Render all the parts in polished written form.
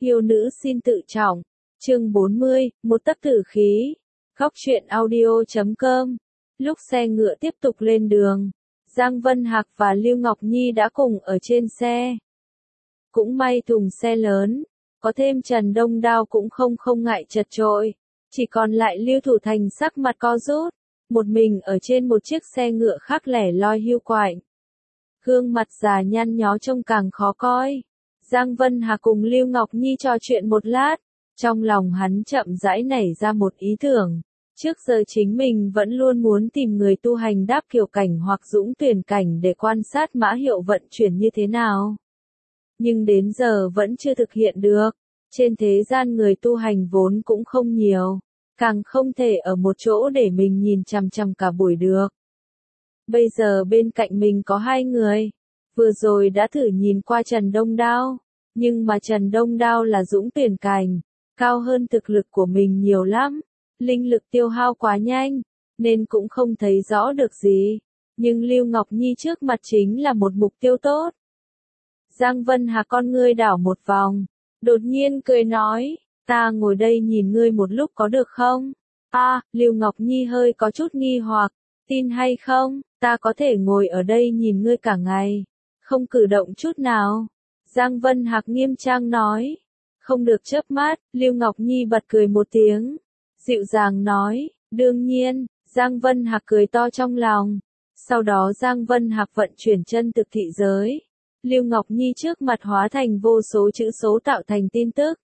Yêu nữ xin tự trọng. Chương 40, một tấc tử khí. Góc truyện audio.com. Lúc xe ngựa tiếp tục lên đường, Giang Vân Hạc và Lưu Ngọc Nhi đã cùng ở trên xe. Cũng may thùng xe lớn, có thêm Trần Đông Đao cũng không ngại chật chội, chỉ còn lại Lưu Thủ Thành sắc mặt co rút, một mình ở trên một chiếc xe ngựa khác lẻ loi hiu quạnh. Gương mặt già nhăn nhó trông càng khó coi. Giang Vân Hạc cùng Lưu Ngọc Nhi trò chuyện một lát, trong lòng hắn chậm rãi nảy ra một ý tưởng. Trước giờ chính mình vẫn luôn muốn tìm người tu hành đáp kiều cảnh hoặc dũng tuyển cảnh để quan sát mã hiệu vận chuyển như thế nào. Nhưng đến giờ vẫn chưa thực hiện được. Trên thế gian người tu hành vốn cũng không nhiều, càng không thể ở một chỗ để mình nhìn chằm chằm cả buổi được. Bây giờ bên cạnh mình có hai người. Vừa rồi đã thử nhìn qua Trần Đông Đao, nhưng mà Trần Đông Đao là dũng tuyển cảnh, cao hơn thực lực của mình nhiều lắm. Linh lực tiêu hao quá nhanh, nên cũng không thấy rõ được gì. Nhưng Lưu Ngọc Nhi trước mặt chính là một mục tiêu tốt. Giang Vân Hà con ngươi đảo một vòng, đột nhiên cười nói, ta ngồi đây nhìn ngươi một lúc có được không? Lưu Ngọc Nhi hơi có chút nghi hoặc, tin hay không, ta có thể ngồi ở đây nhìn ngươi cả ngày, không cử động chút nào. Giang Vân Hạc nghiêm trang nói, không được chớp mắt. Lưu Ngọc Nhi bật cười một tiếng, dịu dàng nói, đương nhiên. Giang Vân Hạc cười to trong lòng. Sau đó Giang Vân Hạc vận chuyển chân thực thị giới. Lưu Ngọc Nhi trước mặt hóa thành vô số chữ số tạo thành tin tức.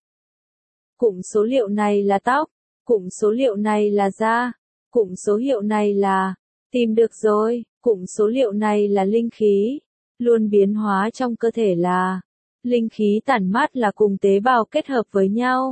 Cụm số liệu này là tóc, cụm số liệu này là da, cụm số hiệu này là, tìm được rồi, cụm số liệu này là linh khí, luôn biến hóa trong cơ thể là, linh khí tản mát là cùng tế bào kết hợp với nhau.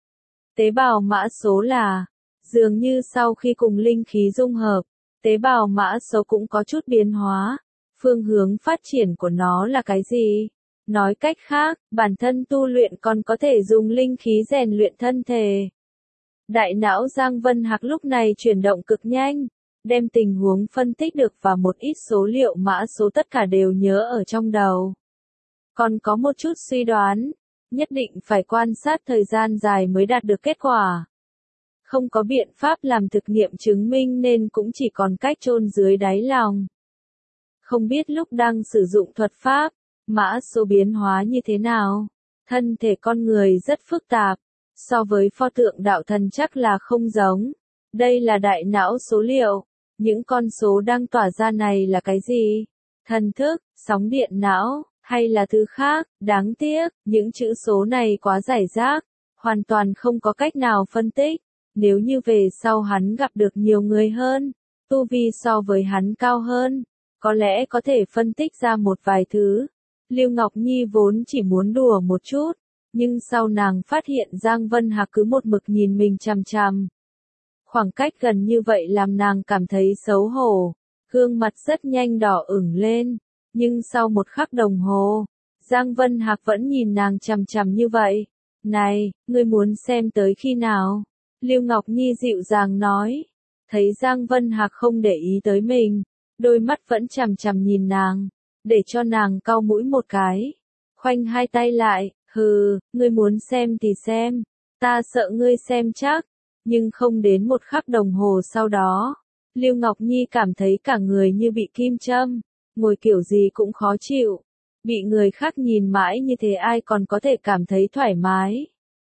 Tế bào mã số là, dường như sau khi cùng linh khí dung hợp, tế bào mã số cũng có chút biến hóa. Phương hướng phát triển của nó là cái gì? Nói cách khác, bản thân tu luyện còn có thể dùng linh khí rèn luyện thân thể. Đại não Giang Vân Hạc lúc này chuyển động cực nhanh, đem tình huống phân tích được và một ít số liệu mã số tất cả đều nhớ ở trong đầu. Còn có một chút suy đoán, nhất định phải quan sát thời gian dài mới đạt được kết quả. Không có biện pháp làm thực nghiệm chứng minh nên cũng chỉ còn cách chôn dưới đáy lòng. Không biết lúc đang sử dụng thuật pháp, mã số biến hóa như thế nào. Thân thể con người rất phức tạp, so với pho tượng đạo thần chắc là không giống. Đây là đại não số liệu, những con số đang tỏa ra này là cái gì? Thần thức, sóng điện não, hay là thứ khác? Đáng tiếc, những chữ số này quá rải rác, hoàn toàn không có cách nào phân tích. Nếu như về sau hắn gặp được nhiều người hơn, tu vi so với hắn cao hơn, có lẽ có thể phân tích ra một vài thứ. Lưu Ngọc Nhi vốn chỉ muốn đùa một chút, nhưng sau nàng phát hiện Giang Vân Hạc cứ một mực nhìn mình chằm chằm. Khoảng cách gần như vậy làm nàng cảm thấy xấu hổ, gương mặt rất nhanh đỏ ửng lên, nhưng sau một khắc đồng hồ, Giang Vân Hạc vẫn nhìn nàng chằm chằm như vậy. Này, ngươi muốn xem tới khi nào? Lưu Ngọc Nhi dịu dàng nói. Thấy Giang Vân Hạc không để ý tới mình, đôi mắt vẫn chằm chằm nhìn nàng, để cho nàng cau mũi một cái. Khoanh hai tay lại, ngươi muốn xem thì xem, ta sợ ngươi xem chắc. Nhưng không đến một khắc đồng hồ sau đó, Lưu Ngọc Nhi cảm thấy cả người như bị kim châm, ngồi kiểu gì cũng khó chịu. Bị người khác nhìn mãi như thế ai còn có thể cảm thấy thoải mái.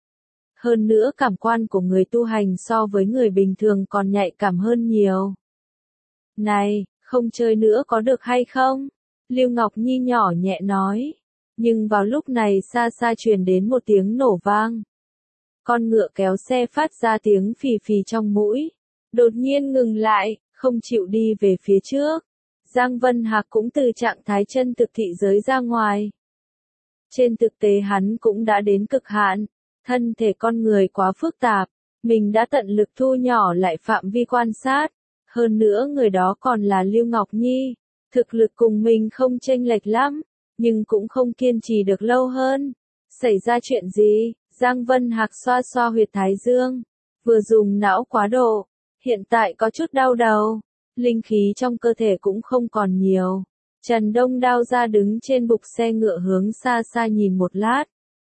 Hơn nữa cảm quan của người tu hành so với người bình thường còn nhạy cảm hơn nhiều. Này, không chơi nữa có được hay không? Lưu Ngọc Nhi nhỏ nhẹ nói. Nhưng vào lúc này xa xa truyền đến một tiếng nổ vang. Con ngựa kéo xe phát ra tiếng phì phì trong mũi. Đột nhiên ngừng lại, không chịu đi về phía trước. Giang Vân Hạc cũng từ trạng thái chân thực thị giới ra ngoài. Trên thực tế hắn cũng đã đến cực hạn. Thân thể con người quá phức tạp. Mình đã tận lực thu nhỏ lại phạm vi quan sát. Hơn nữa người đó còn là Lưu Ngọc Nhi. Thực lực cùng mình không chênh lệch lắm, nhưng cũng không kiên trì được lâu hơn. Xảy ra chuyện gì? Giang Vân Hạc xoa xoa huyệt thái dương. Vừa dùng não quá độ, hiện tại có chút đau đầu. Linh khí trong cơ thể cũng không còn nhiều. Trần Đông Đao ra đứng trên bục xe ngựa hướng xa xa nhìn một lát.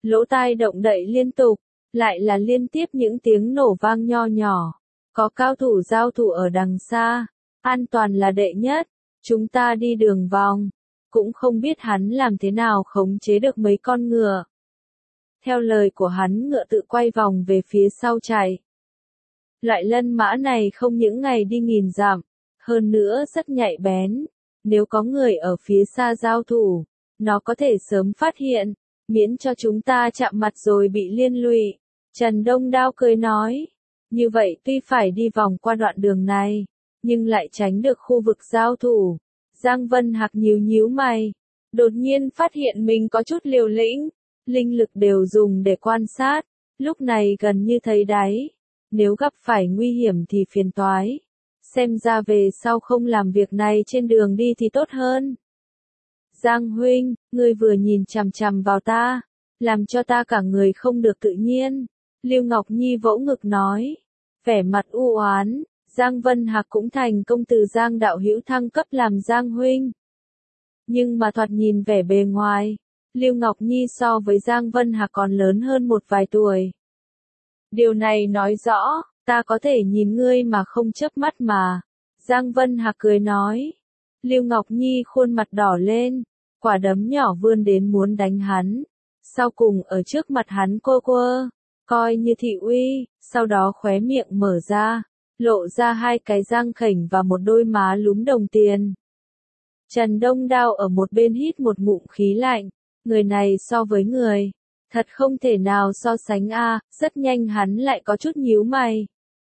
Lỗ tai động đậy liên tục, lại là liên tiếp những tiếng nổ vang nho nhỏ. Có cao thủ giao thủ ở đằng xa, an toàn là đệ nhất, chúng ta đi đường vòng, cũng không biết hắn làm thế nào khống chế được mấy con ngựa. Theo lời của hắn, ngựa tự quay vòng về phía sau chạy. Loại lân mã này không những ngày đi nghìn dặm, hơn nữa rất nhạy bén. Nếu có người ở phía xa giao thủ, nó có thể sớm phát hiện, miễn cho chúng ta chạm mặt rồi bị liên lụy. Trần Đông Đao cười nói, như vậy tuy phải đi vòng qua đoạn đường này, nhưng lại tránh được khu vực giao thủ. Giang Vân Hạc nhíu nhíu mày, đột nhiên phát hiện mình có chút liều lĩnh, linh lực đều dùng để quan sát, lúc này gần như thấy đáy. Nếu gặp phải nguy hiểm thì phiền toái. Xem ra về sau không làm việc này trên đường đi thì tốt hơn. Giang huynh, ngươi vừa nhìn chằm chằm vào ta, làm cho ta cả người không được tự nhiên. Lưu Ngọc Nhi vỗ ngực nói, vẻ mặt u oán. Giang Vân Hạc cũng thành công từ Giang đạo hữu thăng cấp làm Giang huynh. Nhưng mà thoạt nhìn vẻ bề ngoài, Lưu Ngọc Nhi so với Giang Vân Hạc còn lớn hơn một vài tuổi. Điều này nói rõ, ta có thể nhìn ngươi mà không chớp mắt mà. Giang Vân Hạc cười nói. Lưu Ngọc Nhi khuôn mặt đỏ lên, quả đấm nhỏ vươn đến muốn đánh hắn. Sau cùng ở trước mặt hắn cô quơ, coi như thị uy, sau đó khóe miệng mở ra, lộ ra hai cái răng khểnh và một đôi má lúm đồng tiền. Trần Đông Đao ở một bên hít một ngụm khí lạnh, người này so với người, thật không thể nào so sánh a. Rất nhanh hắn lại có chút nhíu mày.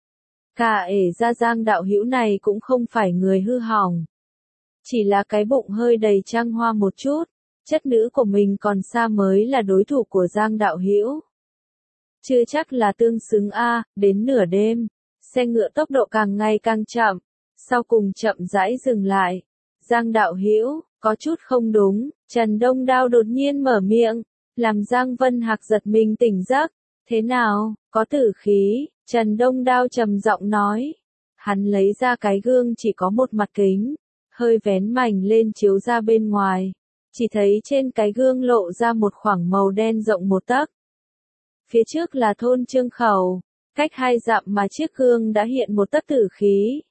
Cả ra Giang đạo hữu này cũng không phải người hư hỏng. Chỉ là cái bụng hơi đầy trăng hoa một chút, chất nữ của mình còn xa mới là đối thủ của Giang đạo hữu. Chưa chắc là tương xứng a. Đến nửa đêm, xe ngựa tốc độ càng ngày càng chậm, sau cùng chậm rãi dừng lại. Giang đạo hữu, có chút không đúng, Trần Đông Đao đột nhiên mở miệng, làm Giang Vân Hạc giật mình tỉnh giấc. Thế nào, có tử khí? Trần Đông Đao trầm giọng nói. Hắn lấy ra cái gương chỉ có một mặt kính, hơi vén mảnh lên chiếu ra bên ngoài. Chỉ thấy trên cái gương lộ ra một khoảng màu đen rộng 1 tấc. Phía trước là thôn Trương Khẩu, cách 2 dặm mà chiếc gương đã hiện 1 tấc tử khí.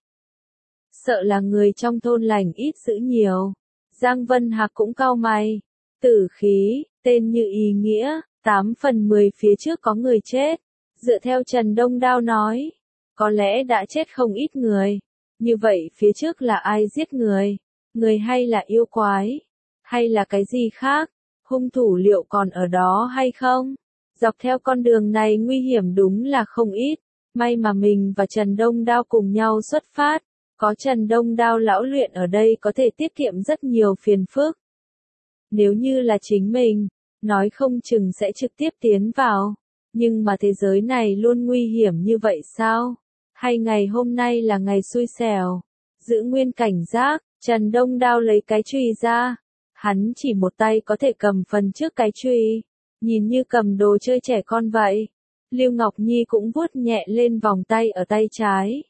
Sợ là người trong thôn lành ít dữ nhiều. Giang Vân Hạc cũng cau mày. Tử khí, tên như ý nghĩa, 8 phần 10 phía trước có người chết. Dựa theo Trần Đông Đao nói, có lẽ đã chết không ít người. Như vậy phía trước là ai giết người? Người hay là yêu quái? Hay là cái gì khác? Hung thủ liệu còn ở đó hay không? Dọc theo con đường này nguy hiểm đúng là không ít. May mà mình và Trần Đông Đao cùng nhau xuất phát. Có Trần Đông Đao lão luyện ở đây có thể tiết kiệm rất nhiều phiền phức. Nếu như là chính mình, nói không chừng sẽ trực tiếp tiến vào. Nhưng mà thế giới này luôn nguy hiểm như vậy sao? Hay ngày hôm nay là ngày xui xẻo? Giữ nguyên cảnh giác, Trần Đông Đao lấy cái chùy ra. Hắn chỉ một tay có thể cầm phần trước cái chùy, nhìn như cầm đồ chơi trẻ con vậy. Lưu Ngọc Nhi cũng vuốt nhẹ lên vòng tay ở tay trái.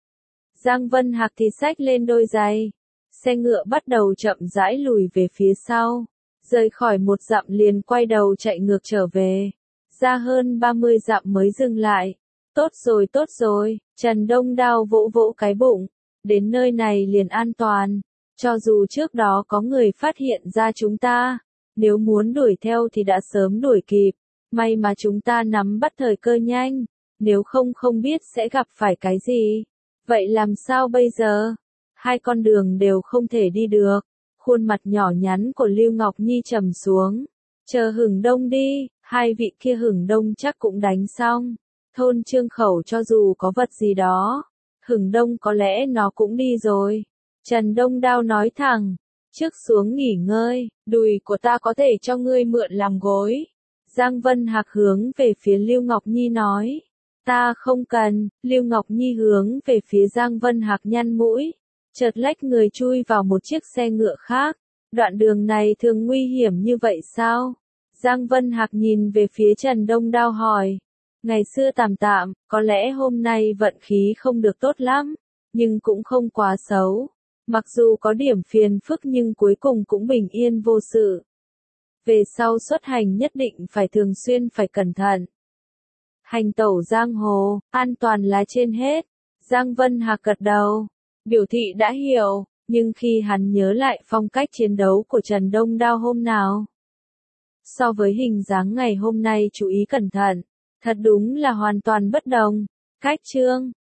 Giang Vân Hạc thì xách lên đôi giày. Xe ngựa bắt đầu chậm rãi lùi về phía sau. Rời khỏi 1 dặm liền quay đầu chạy ngược trở về. Ra hơn 30 dặm mới dừng lại. Tốt rồi, Trần Đông Đao vỗ vỗ cái bụng. Đến nơi này liền an toàn. Cho dù trước đó có người phát hiện ra chúng ta, nếu muốn đuổi theo thì đã sớm đuổi kịp. May mà chúng ta nắm bắt thời cơ nhanh, nếu không biết sẽ gặp phải cái gì. Vậy làm sao bây giờ? 2 con đường đều không thể đi được. Khuôn mặt nhỏ nhắn của Lưu Ngọc Nhi trầm xuống. Chờ hừng đông đi, 2 vị kia hừng đông chắc cũng đánh xong. Thôn Trương Khẩu cho dù có vật gì đó, hừng đông có lẽ nó cũng đi rồi. Trần Đông Đao nói thẳng, trước xuống nghỉ ngơi, đùi của ta có thể cho ngươi mượn làm gối. Giang Vân Hạc hướng về phía Lưu Ngọc Nhi nói, ta không cần. Lưu Ngọc Nhi hướng về phía Giang Vân Hạc nhăn mũi, chợt lách người chui vào một chiếc xe ngựa khác. Đoạn đường này thường nguy hiểm như vậy sao? Giang Vân Hạc nhìn về phía Trần Đông Đao hỏi. Ngày xưa tạm tạm, có lẽ hôm nay vận khí không được tốt lắm, nhưng cũng không quá xấu. Mặc dù có điểm phiền phức nhưng cuối cùng cũng bình yên vô sự. Về sau xuất hành nhất định phải thường xuyên phải cẩn thận. Hành tẩu giang hồ, an toàn là trên hết. Giang Vân Hạc gật đầu, biểu thị đã hiểu, nhưng khi hắn nhớ lại phong cách chiến đấu của Trần Đông Đao hôm nào, so với hình dáng ngày hôm nay chú ý cẩn thận, thật đúng là hoàn toàn bất đồng. Cách chương